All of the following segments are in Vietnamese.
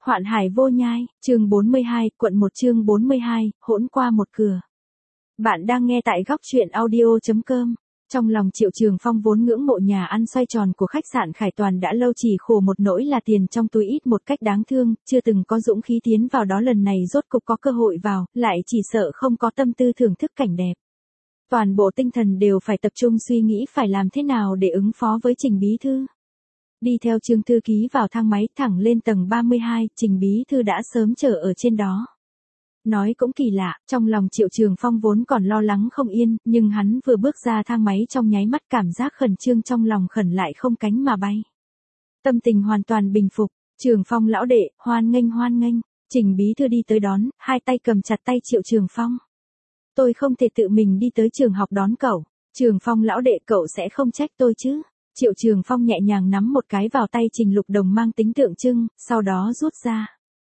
Hoạn hải vô nhai, chương 42, quận 1 chương 42, hỗn qua một cửa. Bạn đang nghe tại góc truyện audio.com. Trong lòng Triệu Trường Phong vốn ngưỡng mộ nhà ăn xoay tròn của khách sạn Khải Toàn đã lâu chỉ khổ một nỗi là tiền trong túi ít một cách đáng thương, chưa từng có dũng khí tiến vào đó, lần này rốt cục có cơ hội vào, lại chỉ sợ không có tâm tư thưởng thức cảnh đẹp. Toàn bộ tinh thần đều phải tập trung suy nghĩ phải làm thế nào để ứng phó với Trình Bí Thư. Đi theo Trương thư ký vào thang máy thẳng lên tầng 32, Trình Bí Thư đã sớm chờ ở trên đó. Nói cũng kỳ lạ, trong lòng Triệu Trường Phong vốn còn lo lắng không yên, nhưng hắn vừa bước ra thang máy trong nháy mắt cảm giác khẩn trương trong lòng khẩn lại không cánh mà bay. Tâm tình hoàn toàn bình phục, Trường Phong lão đệ, hoan nghênh, Trình Bí Thư đi tới đón, hai tay cầm chặt tay Triệu Trường Phong. Tôi không thể tự mình đi tới trường học đón cậu, Trường Phong lão đệ cậu sẽ không trách tôi chứ? Triệu Trường Phong nhẹ nhàng nắm một cái vào tay Trình Lục Đồng mang tính tượng trưng, sau đó rút ra.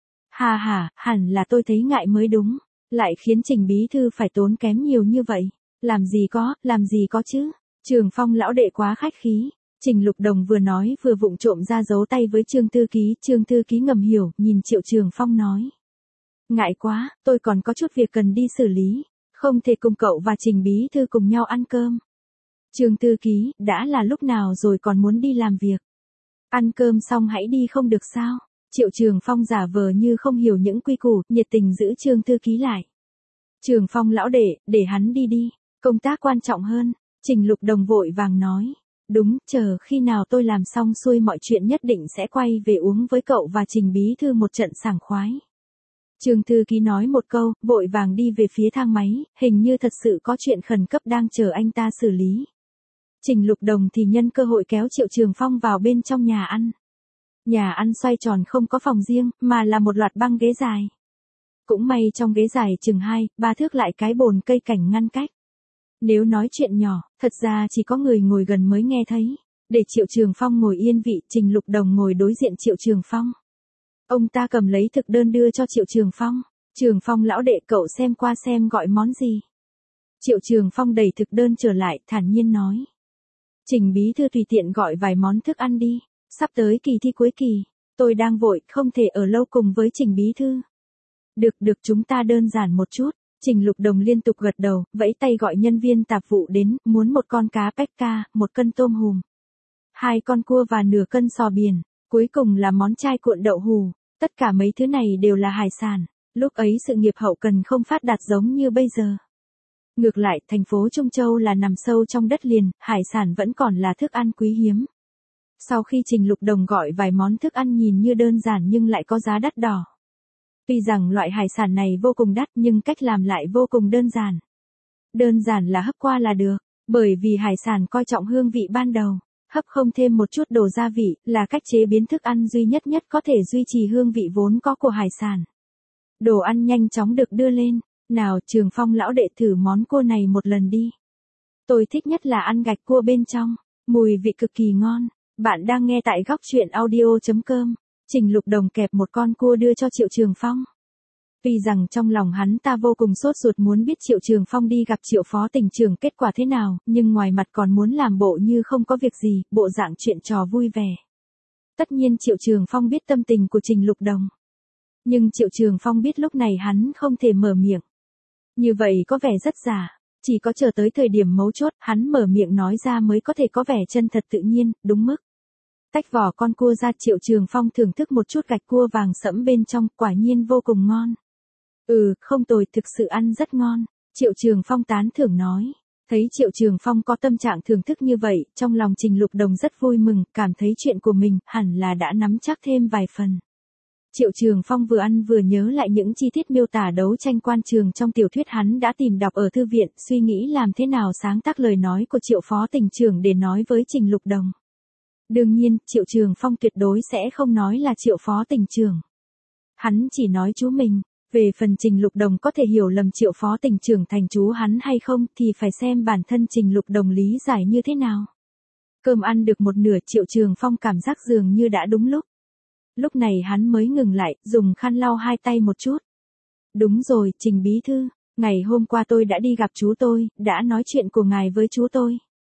Hẳn là tôi thấy ngại mới đúng, lại khiến Trình Bí Thư phải tốn kém nhiều như vậy. Làm gì có chứ, Trường Phong lão đệ quá khách khí. Trình Lục Đồng vừa nói vừa vụng trộm ra giấu tay với Trương thư ký ngầm hiểu, nhìn Triệu Trường Phong nói. Ngại quá, tôi còn có chút việc cần đi xử lý, không thể cùng cậu và Trình Bí Thư cùng nhau ăn cơm. Trương thư ký, đã là lúc nào rồi còn muốn đi làm việc? Ăn cơm xong hãy đi không được sao? Triệu Trường Phong giả vờ như không hiểu những quy củ, nhiệt tình giữ Trương thư ký lại. Trường Phong lão đệ, để hắn đi, công tác quan trọng hơn. Trình Lục Đồng vội vàng nói. Đúng, chờ khi nào tôi làm xong xuôi mọi chuyện nhất định sẽ quay về uống với cậu và Trình Bí Thư một trận sảng khoái. Trương thư ký nói một câu, vội vàng đi về phía thang máy, hình như thật sự có chuyện khẩn cấp đang chờ anh ta xử lý. Trình Lục Đồng thì nhân cơ hội kéo Triệu Trường Phong vào bên trong nhà ăn. Nhà ăn xoay tròn không có phòng riêng, mà là một loạt băng ghế dài. Cũng may trong ghế dài chừng 2-3 thước lại cái bồn cây cảnh ngăn cách. Nếu nói chuyện nhỏ, thật ra chỉ có người ngồi gần mới nghe thấy. Để Triệu Trường Phong ngồi yên vị, Trình Lục Đồng ngồi đối diện Triệu Trường Phong. Ông ta cầm lấy thực đơn đưa cho Triệu Trường Phong. Trường Phong lão đệ cậu xem qua xem gọi món gì. Triệu Trường Phong đẩy thực đơn trở lại, thản nhiên nói. Trình Bí Thư tùy tiện gọi vài món thức ăn đi. Sắp tới kỳ thi cuối kỳ, tôi đang vội, không thể ở lâu cùng với Trình Bí Thư. Được chúng ta đơn giản một chút. Trình Lục Đồng liên tục gật đầu, vẫy tay gọi nhân viên tạp vụ đến, muốn một con cá pecca, 1 cân tôm hùm, 2 con cua và nửa cân sò biển, cuối cùng là món chai cuộn đậu hù. Tất cả mấy thứ này đều là hải sản, lúc ấy sự nghiệp hậu cần không phát đạt giống như bây giờ. Ngược lại, thành phố Trung Châu là nằm sâu trong đất liền, hải sản vẫn còn là thức ăn quý hiếm. Sau khi Trình Lục Đồng gọi vài món thức ăn nhìn như đơn giản nhưng lại có giá đắt đỏ. Tuy rằng loại hải sản này vô cùng đắt nhưng cách làm lại vô cùng đơn giản. Đơn giản là hấp qua là được, bởi vì hải sản coi trọng hương vị ban đầu. Hấp không thêm một chút đồ gia vị là cách chế biến thức ăn duy nhất có thể duy trì hương vị vốn có của hải sản. Đồ ăn nhanh chóng được đưa lên. Nào Trường Phong lão đệ thử món cua này một lần đi. Tôi thích nhất là ăn gạch cua bên trong, mùi vị cực kỳ ngon. Bạn đang nghe tại góc truyện audio.com. Trình Lục Đồng kẹp một con cua đưa cho Triệu Trường Phong. Tuy rằng trong lòng hắn ta vô cùng sốt ruột muốn biết Triệu Trường Phong đi gặp Triệu Phó Tỉnh trưởng kết quả thế nào, nhưng ngoài mặt còn muốn làm bộ như không có việc gì, bộ dạng chuyện trò vui vẻ. Tất nhiên Triệu Trường Phong biết tâm tình của Trình Lục Đồng. Nhưng Triệu Trường Phong biết lúc này hắn không thể mở miệng. Như vậy có vẻ rất giả, chỉ có chờ tới thời điểm mấu chốt, hắn mở miệng nói ra mới có thể có vẻ chân thật tự nhiên, đúng mức. Tách vỏ con cua ra, Triệu Trường Phong thưởng thức một chút gạch cua vàng sẫm bên trong, quả nhiên vô cùng ngon. Không tồi, thực sự ăn rất ngon, Triệu Trường Phong tán thưởng nói. Thấy Triệu Trường Phong có tâm trạng thưởng thức như vậy, trong lòng Trình Lục Đồng rất vui mừng, cảm thấy chuyện của mình hẳn là đã nắm chắc thêm vài phần. Triệu Trường Phong vừa ăn vừa nhớ lại những chi tiết miêu tả đấu tranh quan trường trong tiểu thuyết hắn đã tìm đọc ở thư viện, suy nghĩ làm thế nào sáng tác lời nói của Triệu Phó Tỉnh trưởng để nói với Trình Lục Đồng. Đương nhiên, Triệu Trường Phong tuyệt đối sẽ không nói là Triệu Phó Tỉnh trưởng. Hắn chỉ nói chú mình. Về phần Trình Lục Đồng có thể hiểu lầm Triệu Phó Tỉnh trưởng thành chú hắn hay không thì phải xem bản thân Trình Lục Đồng lý giải như thế nào. Cơm ăn được một nửa, Triệu Trường Phong cảm giác dường như đã đúng lúc. Lúc này hắn mới ngừng lại, dùng khăn lau hai tay một chút. Đúng rồi, Trình Bí Thư, ngày hôm qua tôi đã đi gặp chú tôi, đã nói chuyện của ngài với chú tôi.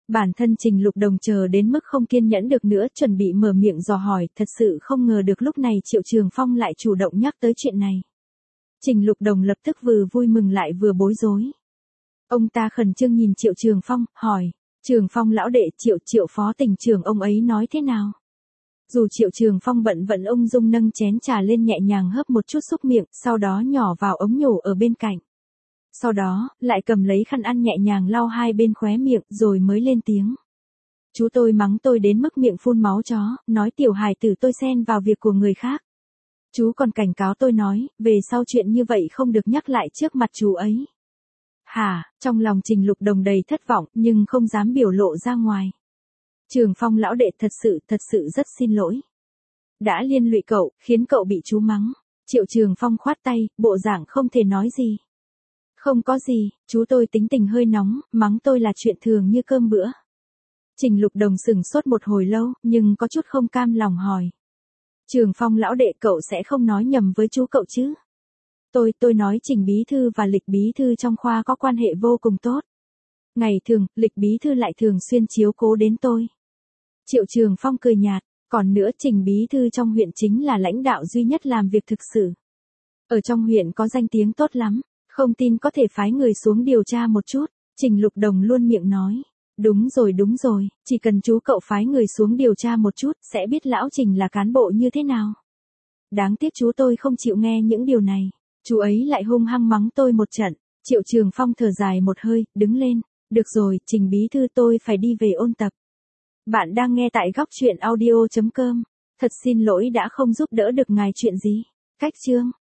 Bản thân Trình Lục Đồng chờ đến mức không kiên nhẫn được nữa, chuẩn bị mở miệng dò hỏi, thật sự không ngờ được lúc này Triệu Trường Phong lại chủ động nhắc tới chuyện này. Trình Lục Đồng lập tức vừa vui mừng lại vừa bối rối. Ông ta khẩn trương nhìn Triệu Trường Phong, hỏi, Trường Phong lão đệ, Triệu phó tỉnh trưởng ông ấy nói thế nào? Dù Triệu Trường Phong bận vẫn ung dung nâng chén trà lên nhẹ nhàng hớp một chút xúc miệng, sau đó nhỏ vào ống nhổ ở bên cạnh. Sau đó, lại cầm lấy khăn ăn nhẹ nhàng lau hai bên khóe miệng rồi mới lên tiếng. Chú tôi mắng tôi đến mức miệng phun máu chó, nói tiểu hài tử tôi xen vào việc của người khác. Chú còn cảnh cáo tôi nói, về sau chuyện như vậy không được nhắc lại trước mặt chú ấy. Hả, trong lòng Trình Lục Đồng đầy thất vọng nhưng không dám biểu lộ ra ngoài. Trường Phong lão đệ, thật sự rất xin lỗi. Đã liên lụy cậu, khiến cậu bị chú mắng. Triệu Trường Phong khoát tay, bộ dạng không thể nói gì. Không có gì, chú tôi tính tình hơi nóng, mắng tôi là chuyện thường như cơm bữa. Trình Lục Đồng sững sốt một hồi lâu, nhưng có chút không cam lòng hỏi. Trường Phong lão đệ, cậu sẽ không nói nhầm với chú cậu chứ? Tôi nói Trình bí thư và Lịch bí thư trong khoa có quan hệ vô cùng tốt. Ngày thường, Lịch bí thư lại thường xuyên chiếu cố đến tôi. Triệu Trường Phong cười nhạt, còn nữa Trình bí thư trong huyện chính là lãnh đạo duy nhất làm việc thực sự. Ở trong huyện có danh tiếng tốt lắm, không tin có thể phái người xuống điều tra một chút. Trình Lục Đồng luôn miệng nói. Đúng rồi, chỉ cần chú cậu phái người xuống điều tra một chút, sẽ biết lão Trình là cán bộ như thế nào. Đáng tiếc chú tôi không chịu nghe những điều này. Chú ấy lại hung hăng mắng tôi một trận. Triệu Trường Phong thở dài một hơi, đứng lên. Được rồi, Trình bí thư, tôi phải đi về ôn tập. Bạn đang nghe tại góc truyện audio.com. Thật xin lỗi đã không giúp đỡ được ngài chuyện gì. Cách chương